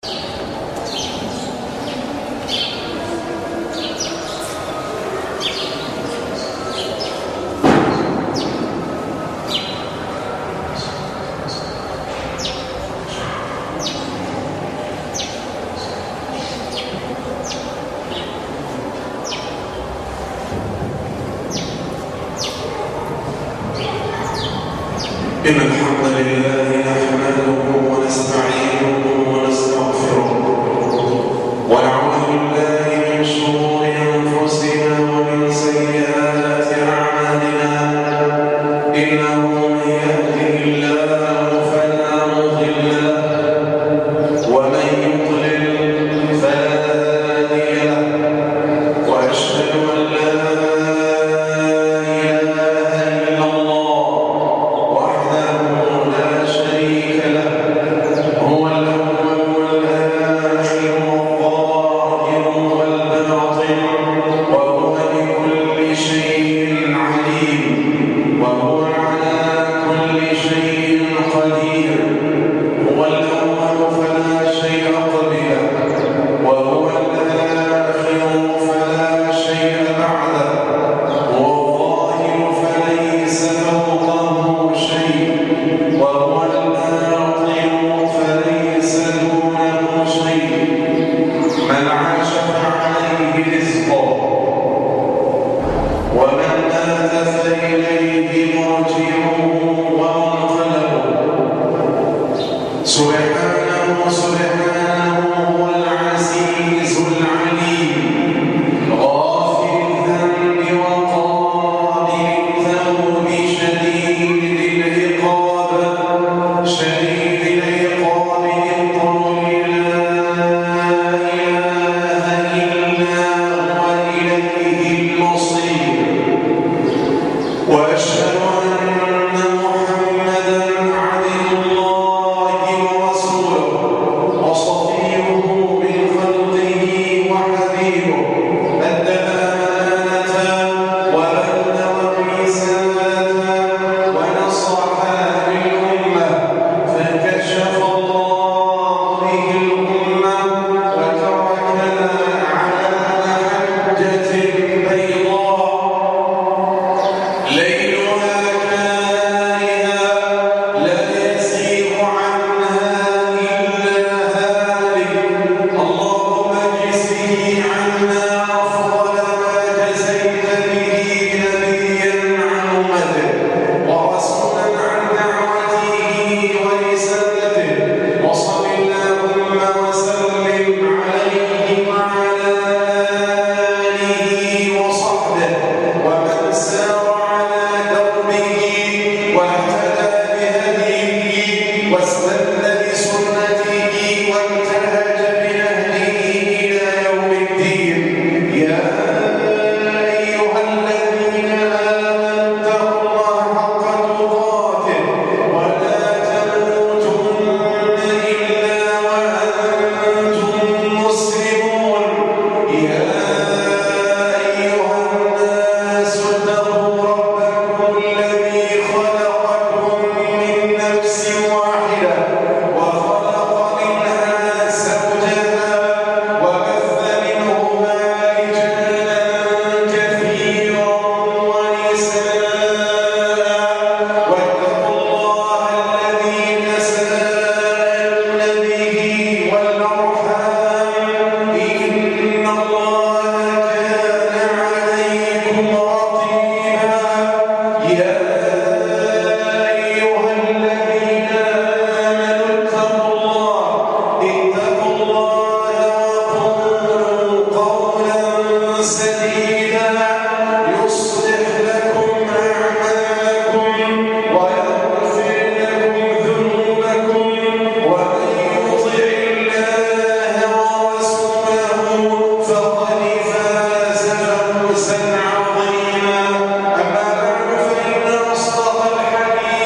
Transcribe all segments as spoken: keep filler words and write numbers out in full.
إن الحمد لله نحمده ونستعينه ونستغفره ونعوذ بالله من شرور أنفسنا ومن سيئات أعمالنا إنه من يهده الله فلا مضل له ومن يضلل فلا هادي له وأشهد أن لا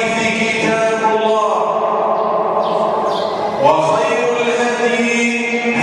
وخير الهدي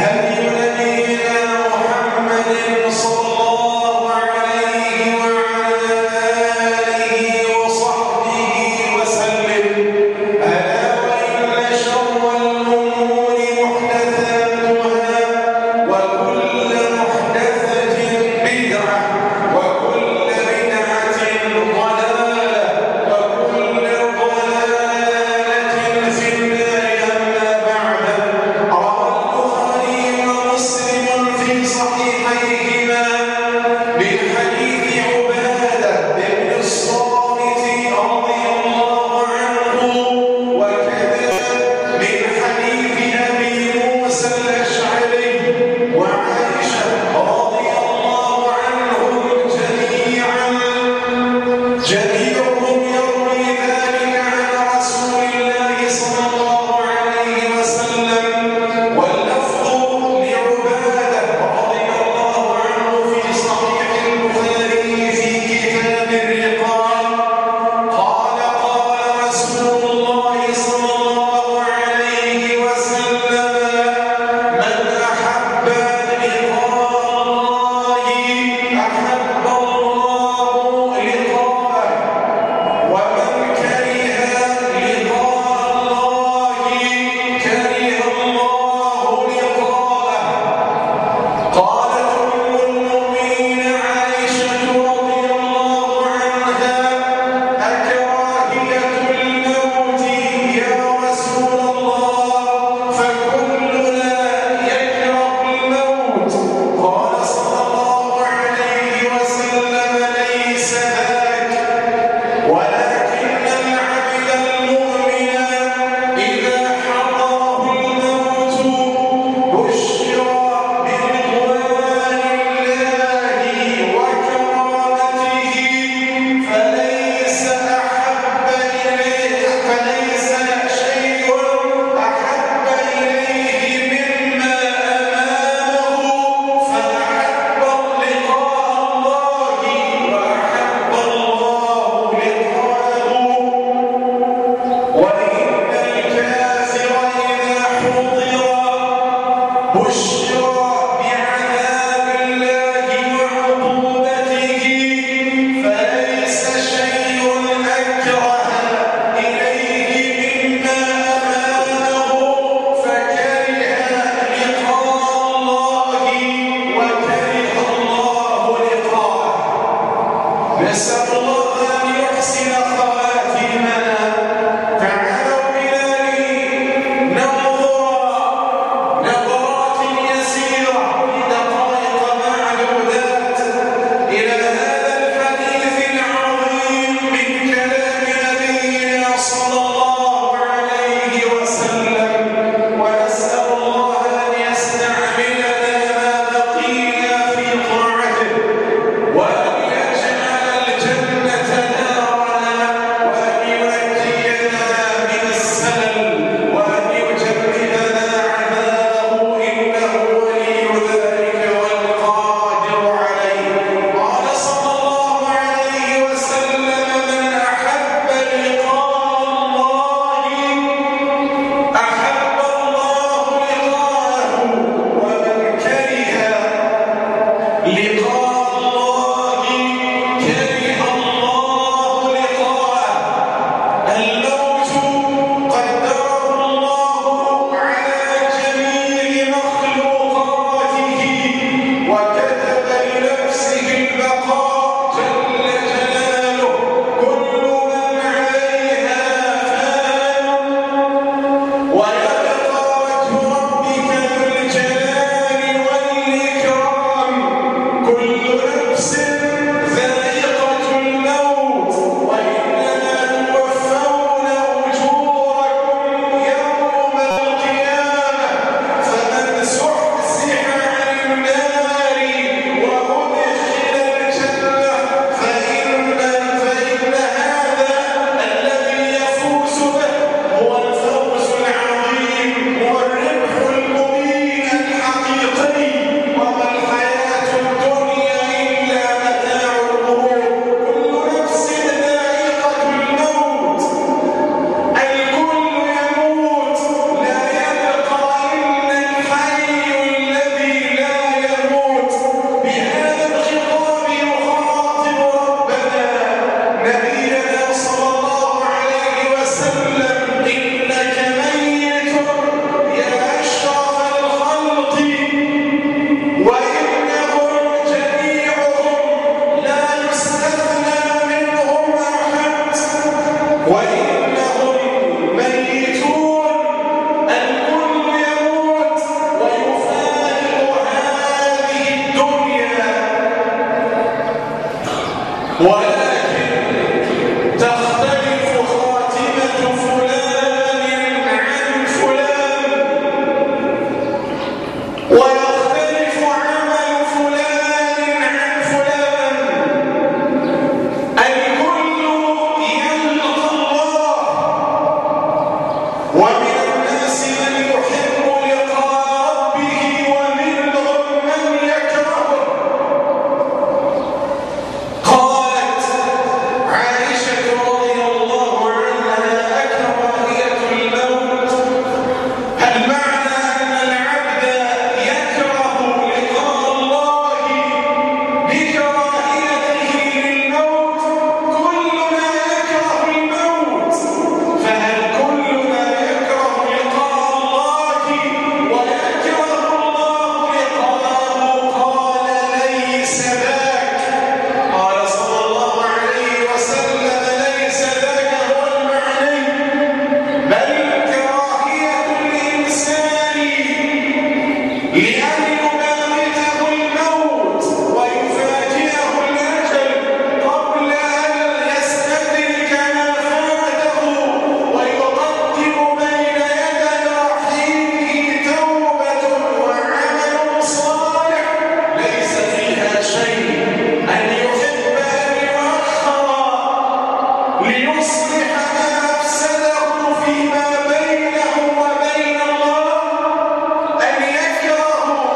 فيما بينه وبين الله أن يكره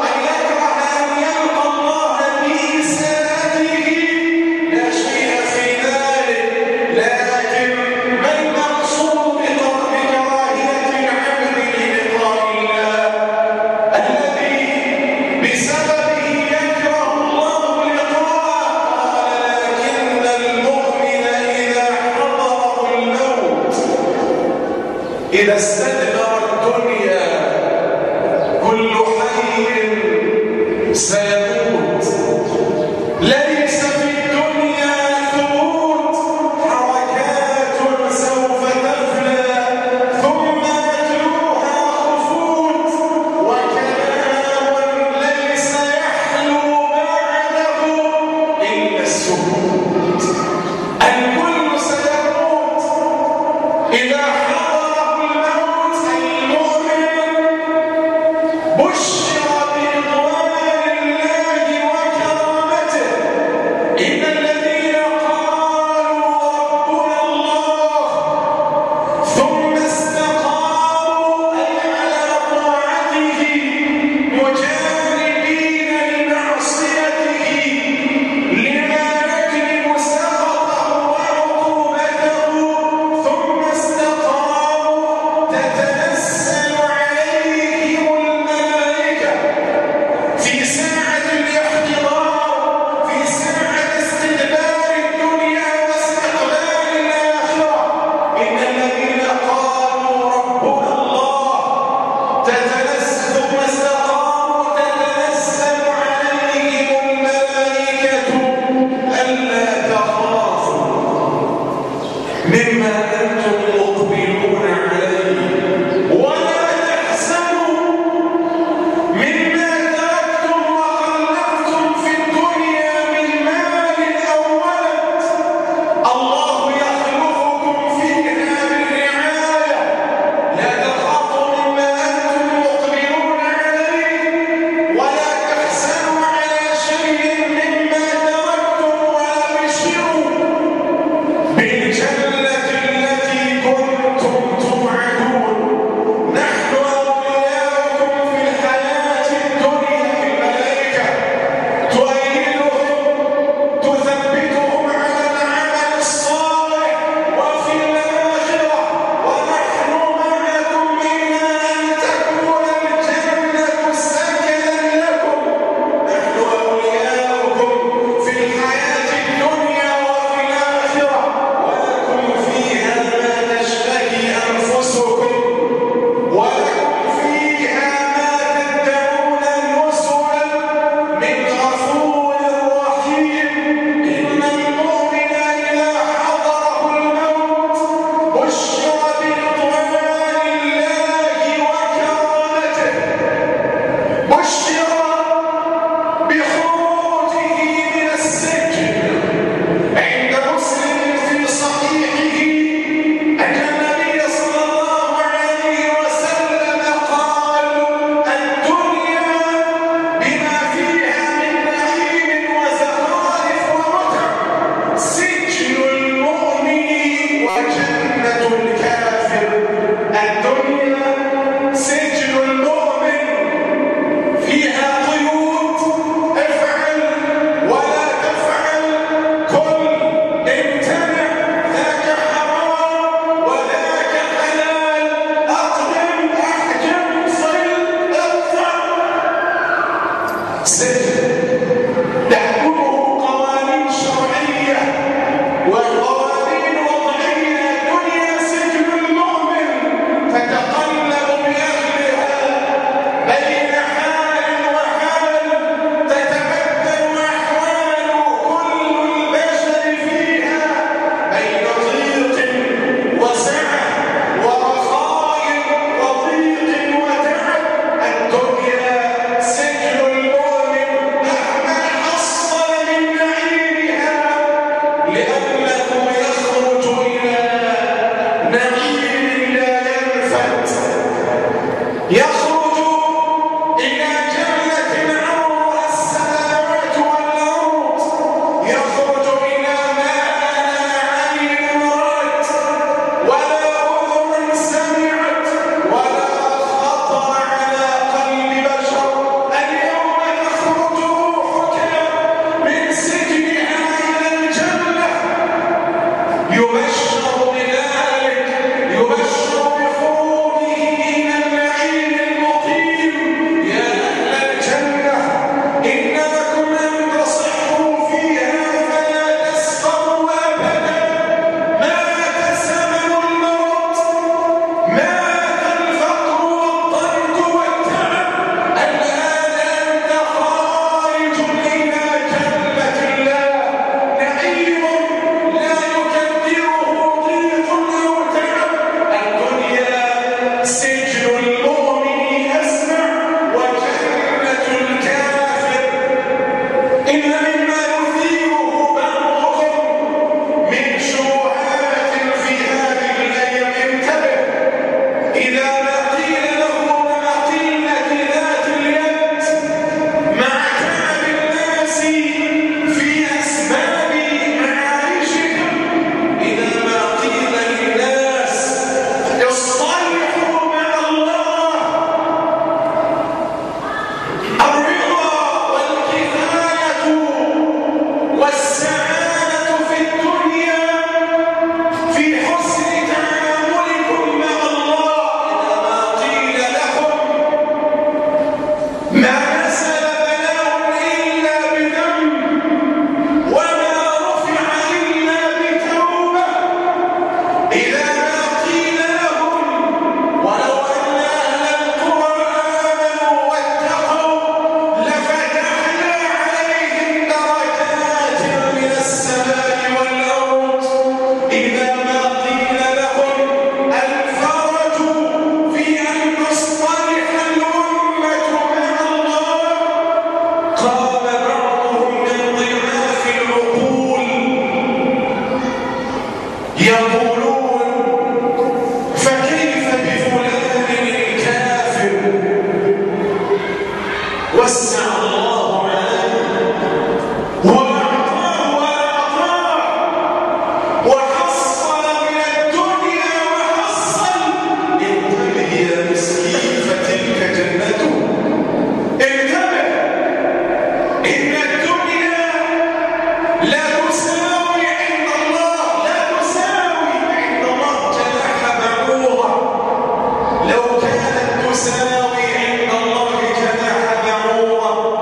تساوي عند الله جناح بعوضة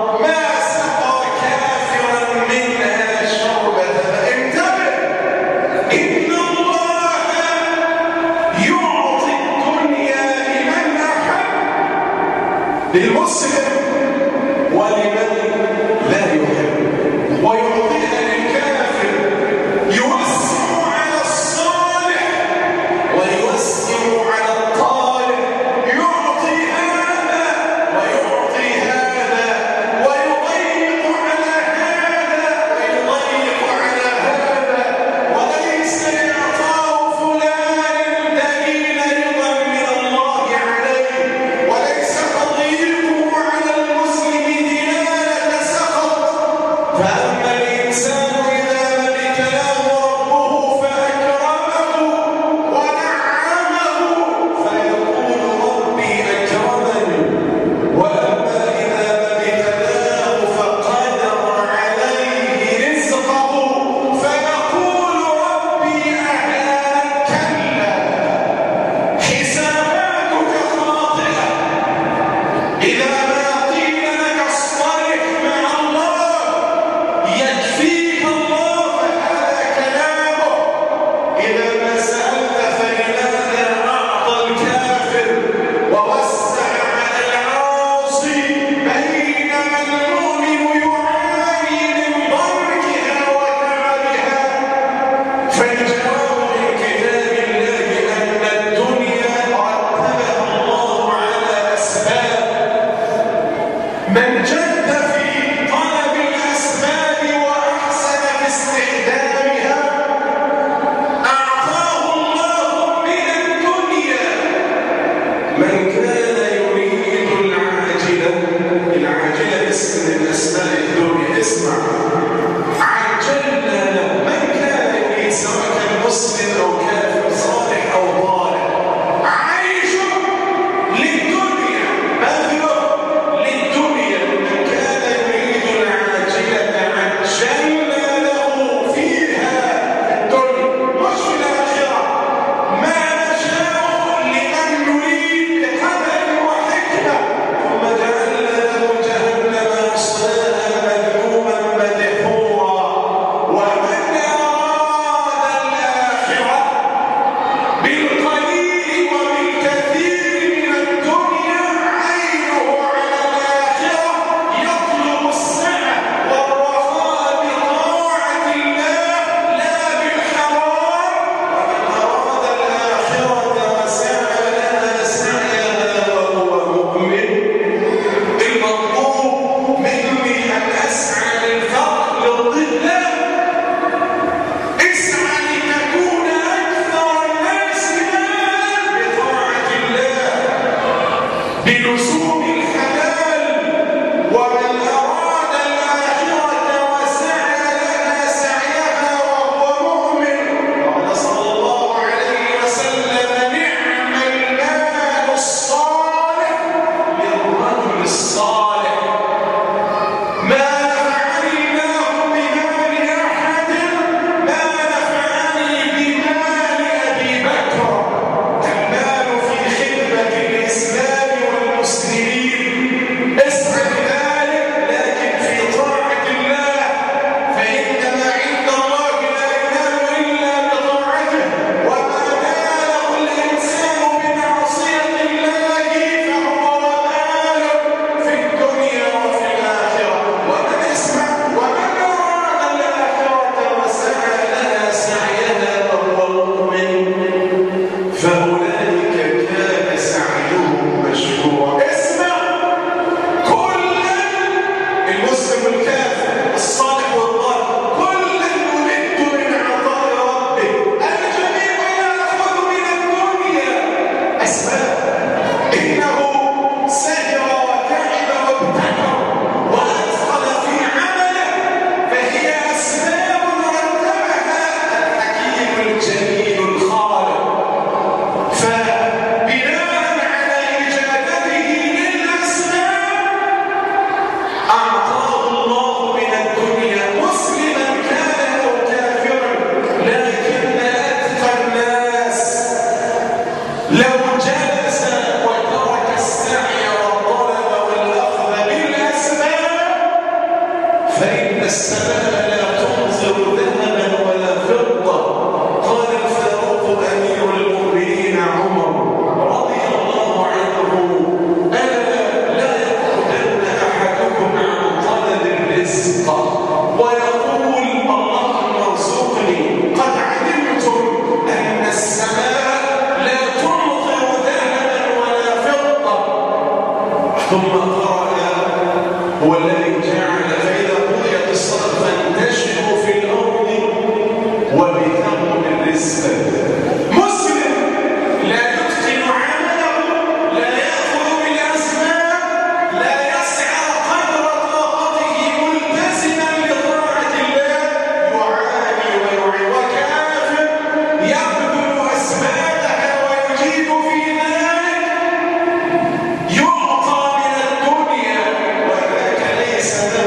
يعطى من الدنيا وذاك ليس له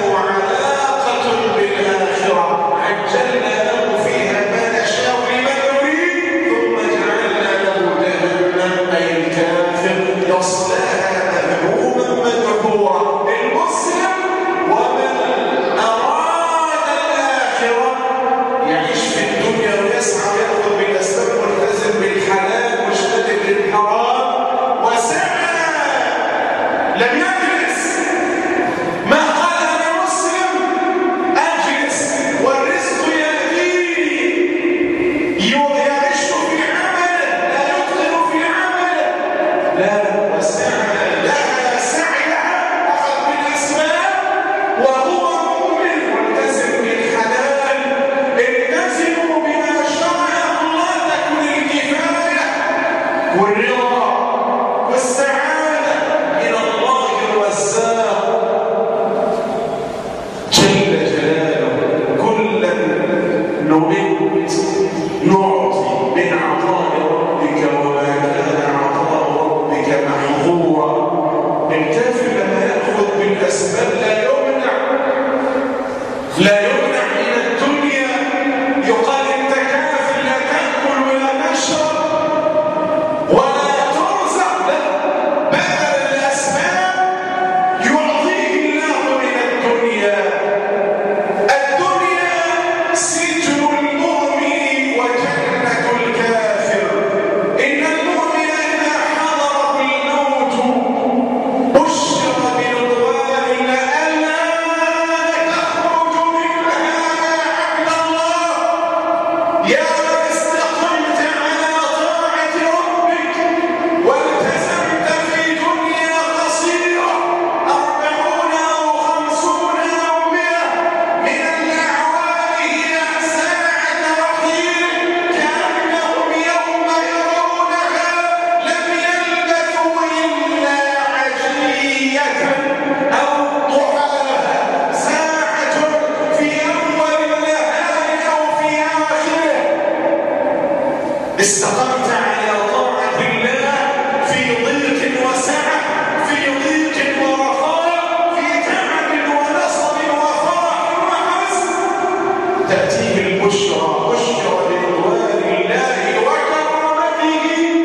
وهو مؤمن ملتزم بالحلال التزموا بما شرع الله تكن الكفاية والرضا والسعادة من الله الرزاق جل جلاله. كلا نمد نعطي من عطاء ربك وما كان عطاء ربك محظورا. الكافر لما يأخذ بالأسباب لا يمنع لا يمنع من الدنيا. يقال انت كافر لا تأكل ولا تشرب ولا ترزق، بدل الأسباب يعطيه الله من الدنيا. الدنيا سجن المؤمن وجنة الكافر. إن المؤمن إذا حضره الموت بشر برضوان لئلا تخرج منها يا عبد الله. يا من استقمت على طاعة ربك والتزمت في دنيا قصيرة أربعون أو خمسون أو مئة من الأعوام هي ساعة رحيل كأنهم يوم يرونها لم يلبثوا إلا عشية أو ضحاها، ساعة في أول النهار أو في آخره. استقمت على طاعة الله في ضيق وسعة، في ضيق ورخاء، في تعب ونصب وفرح وحزن، تأتيه البشرى بشرى برضوان الله وكرامته،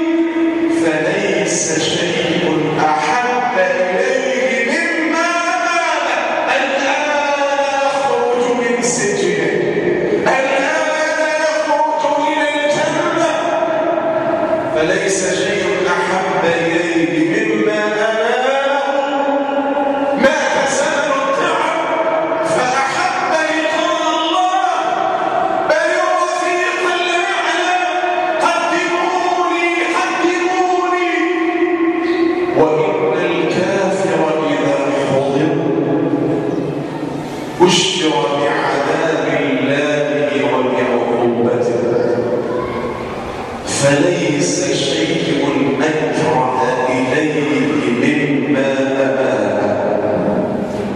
فليس شيء أحب إليه مما الآن يخرج من سجنه، الآن يخرج إلى الجنة. فليس شيء أحب إليه مما أمامه ما كسبه التعب فأحب لقاء الله بل الرفيق الأعلى. قدموني قدموني. وإن الكافر إذا حضر بشر بعذاب الله وبعقوبته، فليس شيء أكره إليه مما أمامه.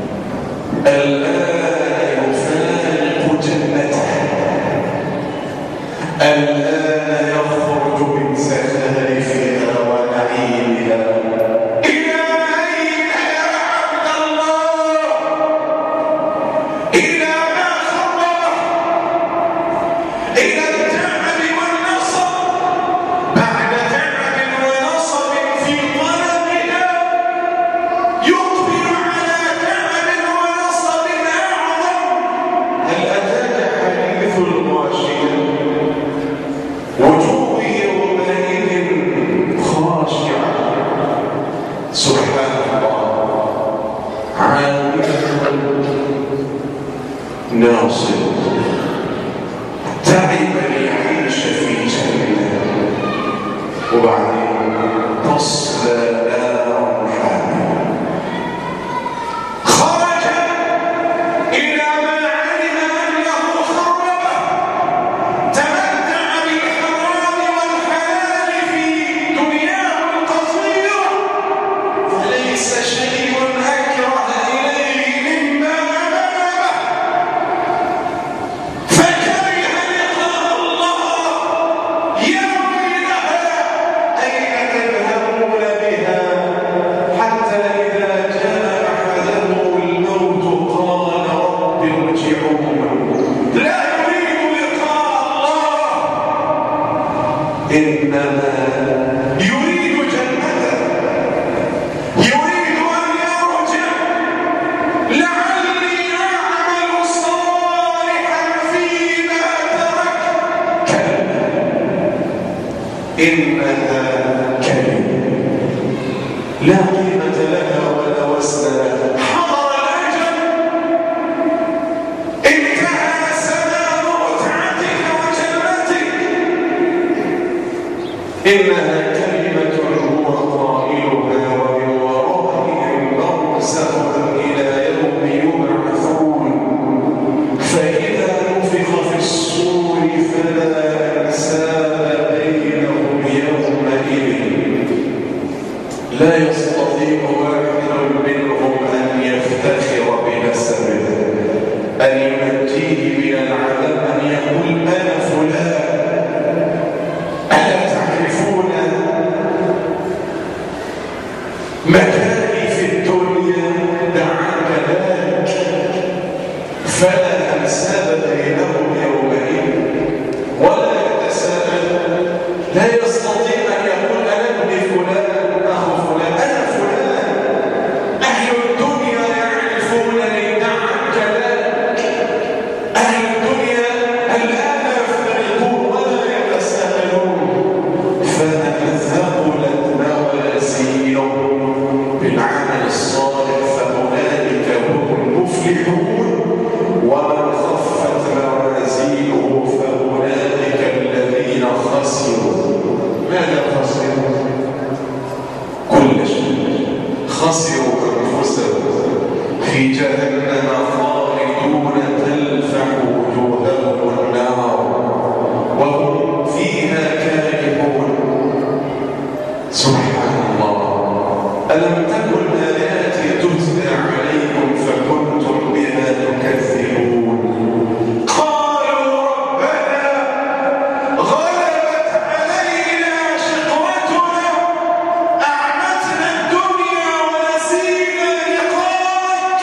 الآن يفارق جنته، الآن يخرج من زخارفها ونعيمها. إلى أين يا عبد الله؟ إلى ما خربه، إلى التعب والنصب. بعد تعب ونصب في طلبها يقبل على تعب ونصب أعظم. هل أتاك حديث الغاشية؟ وجوه يومئذ خاشعة. سبحان الله. عاملة ناصبة تعب ليعيش في جنة وبعدين تصلى نارا حامية. خرج إلى ما علم أنه خربه، تمتع بالحرام والحلال في دنياه القصيرة، فليس شيء أكره إليه مما أمامه. فكره لقاء الله. يا ويلها أين تذهبون بها؟ حتى إذا جاء أحدهم الموت قال رب ارجعون. لا يريد لقاء الله، إنما يريد جنته، يريد أن يرجع لعلي أعمل صالحا فيما ترك. كلا إنها كلمة لا قيمة لها ولا وزن لها. حضر الأجل، انتهى زمان متعتك وجنتك. إنها كلمة هو قائلها ومن ورائهم برزخ إلى يوم يبعثون. فلا أنساب بينهم يومئذ ولا يتساءل. لا يستطيع أن يقول أنا ابن فلان أخو فلان أنا فلان. أهل الدنيا يعرفونني نعم كذلك. أهل الدنيا الآن يفترقون ولا يتساءلون. فمن ثقلت موازينهم بالعمل الصالح فأولئك هم المفلحون ومن خفت موازينه فأولئك الذين خسروا. ماذا خسروا؟ كل شيء. خسروا أنفسهم في جهنم خالدون تلفح وجوههم النار وهم فيها كارهون. سبحان الله. ألم تكن آياتي تتلى عليكم فكنتم بها تكذبون. قالوا ربنا غلبت علينا شقوتنا أعمتنا الدنيا ونسينا لقاءك.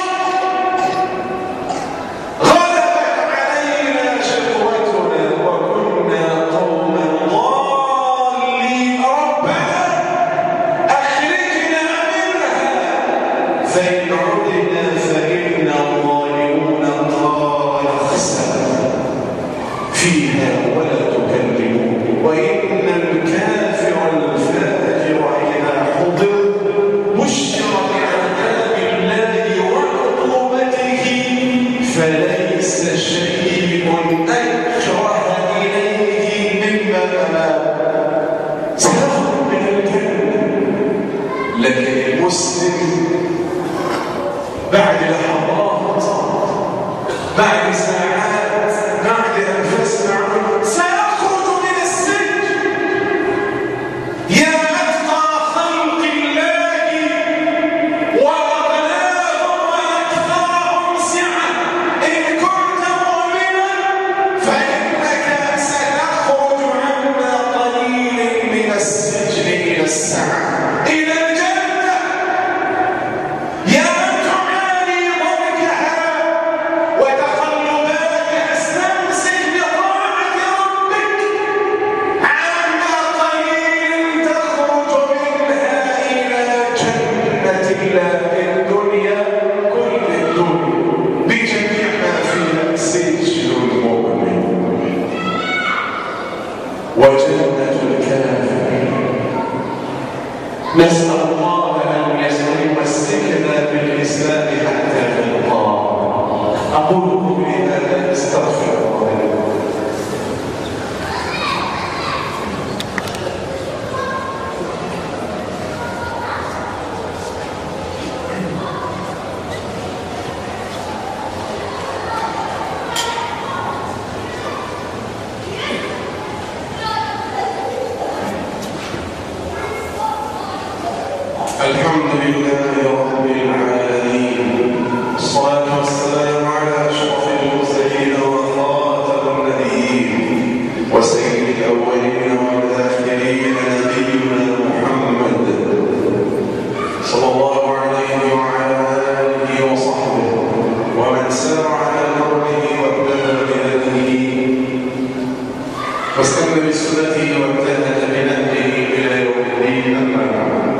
غلبت علينا شقوتنا وكنا قوما ضالين. ربنا أخرجنا منها فإن عدنا فإنا ظالمون. قال اخسأوا فيها ولا تكلمون. وإن الكافر الفاجر إذا حضر بشر بعذاب الله وعقوبته فليس شيء أكره إليه مما أمام. سيخرج من الجنة. لكن المسلم بعد لحظات بعد ساعات بعد أنفاس معه سيخرج من السجن. يا أتقى خلق الله وأغناهم وأكثرهم سعة إن كنت مؤمنا فإنك ستخرج عما قليل من السجن إلى السعة إلى الجنة. يا من تعاني ضنكها وتقلبات استمسك بطاعة ربك عما قليل تخرج منها إلى جنة الله. الدنيا كل الدنيا بجميع ما فيها سجن المؤمن وجنة الكافر. نسأل الله أن يمسكنا بالإسلام حتى نلقاه. أقول قولي هذا أستغفر الله. الحمد لله رب العالمين. الصلاة والسلام على أشرف المرسلين وخاتم النبيين وسيد الأولين والآخرين نبينا محمد صلى الله عليه وعلى آله وصحبه ومن سار على دربه واهتدى بهديه واستنى بسنته واجتهد بنهجه إلى يوم الدين. أما بعد.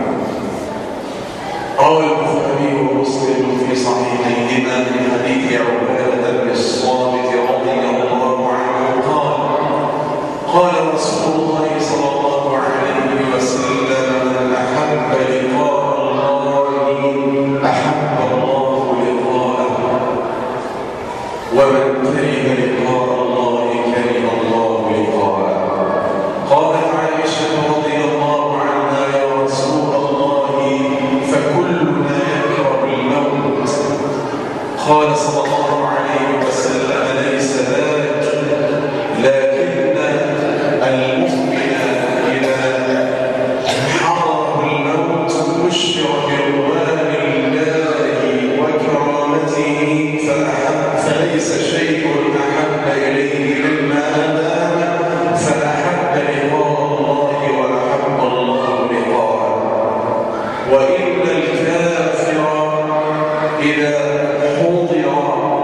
روى البخاري ومسلم في صحيحيهما من حديث عبادة بن الصامت رضي الله عنه قال قال رسول الله صلى الله عليه وسلم من أحب لقاء الله أحب الله لقاءه ومن كره لقاء الله كره الله لقاءه. قالت عائشة رضي الله عنها يا رسول الله فكلنا يكره الموت. قال صلى الله عليه وسلم ليس ذاك لكن المؤمن إذا حضره الموت بشر برضوان الله وكرامته فأحب فليس شيء أحب إليه مما أدام فأحب لقاء الله وأحب الله لقاءه. وإن الكافر إذا حضر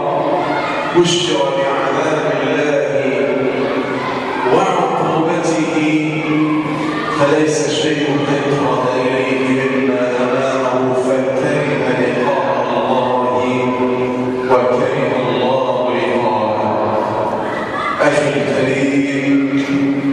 بشر بعذاب الله وعقوبته فليس شيء أكره إليه مما أمامه فكره لقاء الله وكره الله لقاءه. أخي الكريم،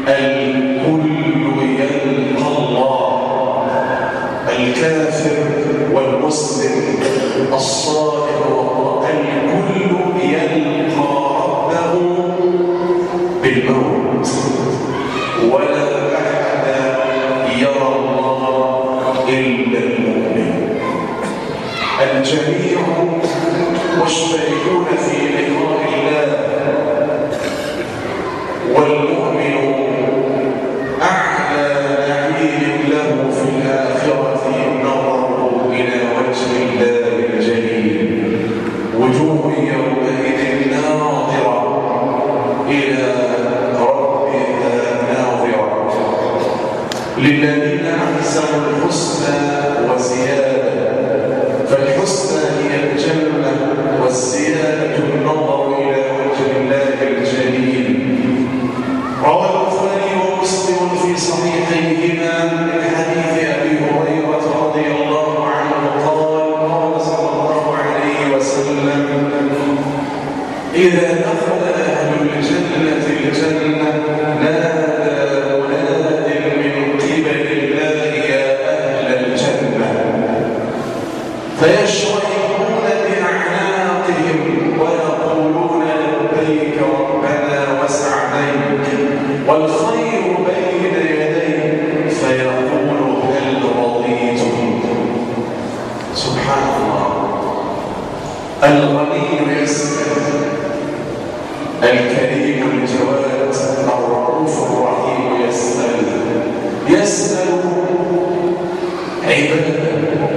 الكل يلقى الله، الكافر والمسلم الصائم الكل يلقى ربه بالموت، ولا أحد يرى الله إلا المؤمن. الجميع مشتركون في لقاء الله، والمؤمن أعلى نعيم له في الآخرة النظر إلى وجه الله الجليل، وجوه يومئذ ناظرة إلى ربها ناظرة. للذين أحسنوا الحسنى وزيادة، فالحسنى هي الجنة والزيادة النظر إلى وجه الله الجليل. روى البخاري ومسلم في صحيحيهما من حديث أبي هريرة رضي الله عنه قال قال صلى الله عليه وسلم: إذا دخل أهل الجنة الجنة نادى مناد من قبل الله يا أهل الجنة، فيشركون بأعناقهم ويقولون لبيك ربنا وسعديك والخير بين يديك، فيقول هل رضيتم؟ سبحان الله. الغني يسأل، الكريم الجواد الرؤوف الرحيم يسأل، يسأل عباده،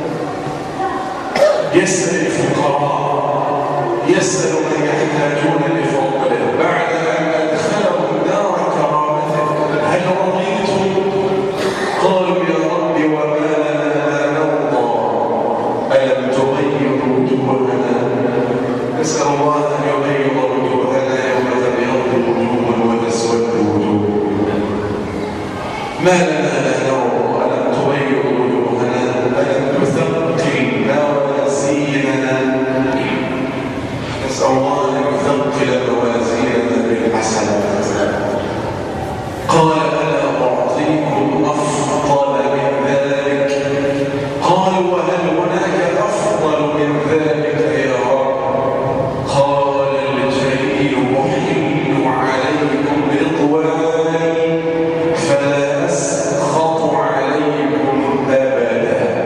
يسأل الفقراء، يسأل من يحتاجون لفضله بعد أن أدخلهم دار كرامته: هل رضيتم؟ قالوا يا رب وما لنا لا نرضى، ألم تغير وجوهنا؟ نسأل الله أن يغير وجوهنا يوم تبيض وجوه وتسود وجوه. ما لنا لا نرضى، ألم تغير وجوهنا؟ ألم تثقل موازيننا؟ نسأل الله أن يثقل موازيننا بالحسنات. قال ألا أعطيكم أفضل من ذلك؟ قالوا وهل هناك أفضل من ذلك يا رب؟ قال الجليل أحل عليكم رضواني فلا أسخط عليكم أبدا.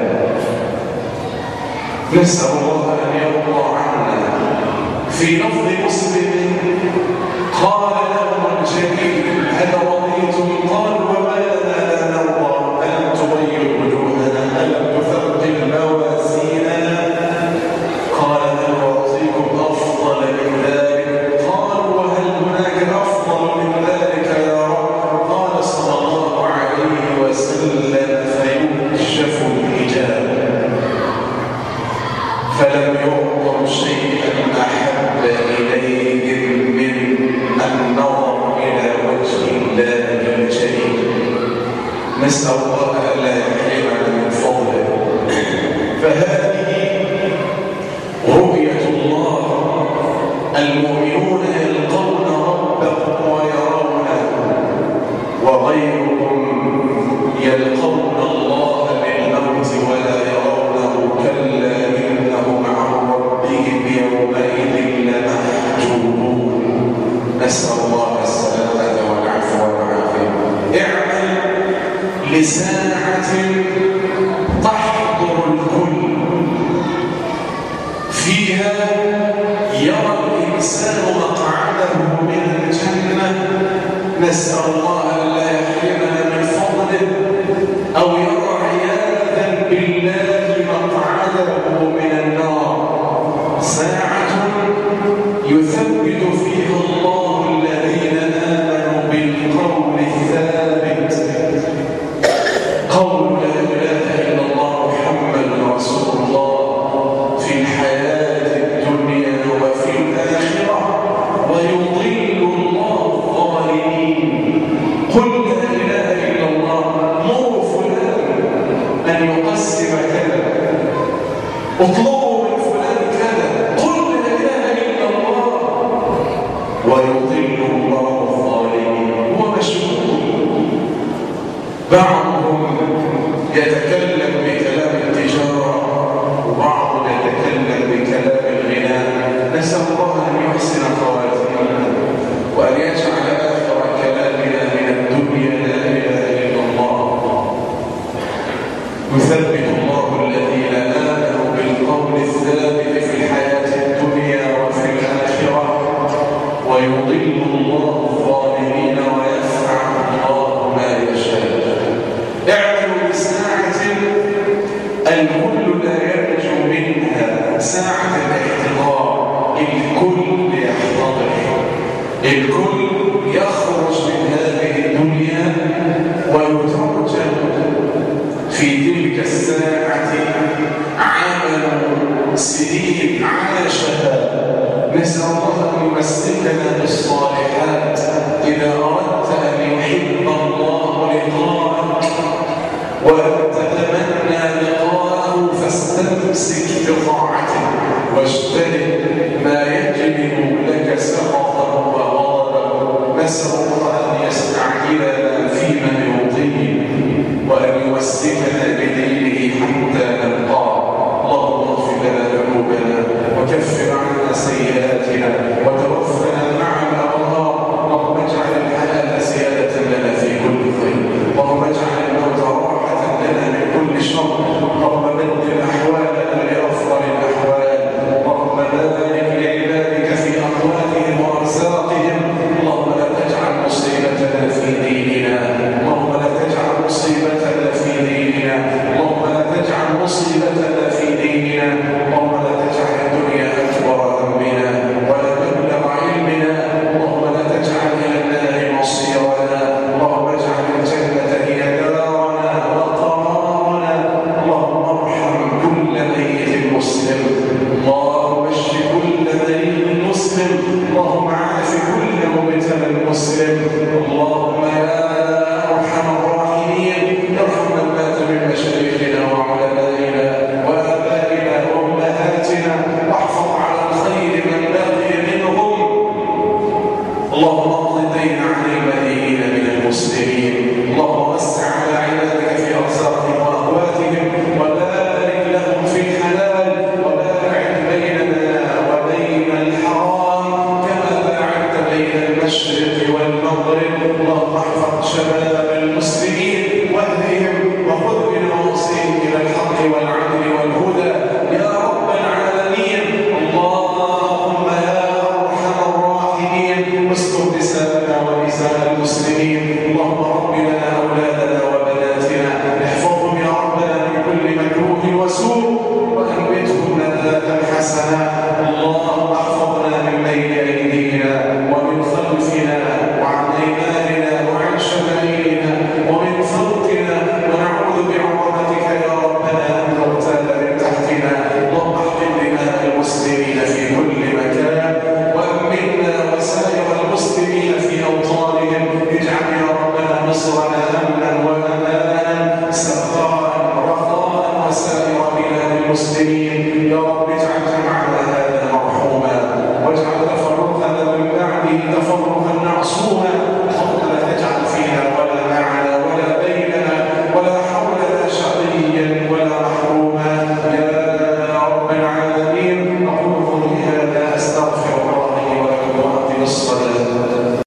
نسأل الله أن يرضى عنا. في لفظ مسلم قال لهم الجليل: هل رضيتم؟ قالوا وما لنا لا نرضى، ألم تغير وجوهنا؟ ألم تثقل موازيننا؟ قال هل أعطيكم أفضل من ذلك؟ قالوا وهل هناك أفضل من ذلك يا رب؟ قال صلى الله عليه وسلم: فيكشف الحجاب، فلم يعطوا شيئا أحب إليهم من النظر إلى وجه الله الجليل. نسأل الله ألا يحرمنا من فضله. فهذه رؤية الله، المؤمنون يلقون ربهم ويرونه، وغيرهم يلقون الله بالموت ولا يرونه، كلا إنهم عن ربهم يومئذ لمحجوبون. نسأل الله السلامة والعفو والعافية. اعمل لساعة تحضر الكل، فيها يرى الإنسان مقعده من الجنة، نسأل الله ألا يحرمنا من فضله، أو يرى عياذا بالله مقعده من النار. ساعة يثبت فيها الله الذين آمنوا بالقول الثابت، قول لا إله إلا الله محمد رسول الله، في الحياة الدنيا وفي الآخرة. بعضهم يتكلم بكلام التجارة وبعضهم يتكلم بكلام الغناء. نسأل الله أن يحسن خواتمنا وأن يجعل آخر كلامنا من الدنيا لا إله إلا الله. يثبت الله الذين آمنوا بالقول الثابت في الحياة الدنيا وفي الآخرة ويضل الله الظالمين ويفعل الله ما يشاء. اعملوا بساعة الكل لا ينجو منها، ساعة الاحتضار، الكل يحتضر، الكل يخرج من هذه الدنيا ويترجم في تلك الساعة عمل سنين عاشها. نسأل الله أن يمسكنا بالصالحات. إذا أردت أن يحب الله لقاءك وأن تتمنى لقاءه فاستمسك بطاعته واجتنب ما يجلب لك سخطه وغضبه. نسأل الله أن يستعجلنا فيما يرضيه وأن يمسكنا بدينه حتى نلقاه. اللهم اغفر لنا ذنوبنا وكفر عنا سيئاتنا وتوفنا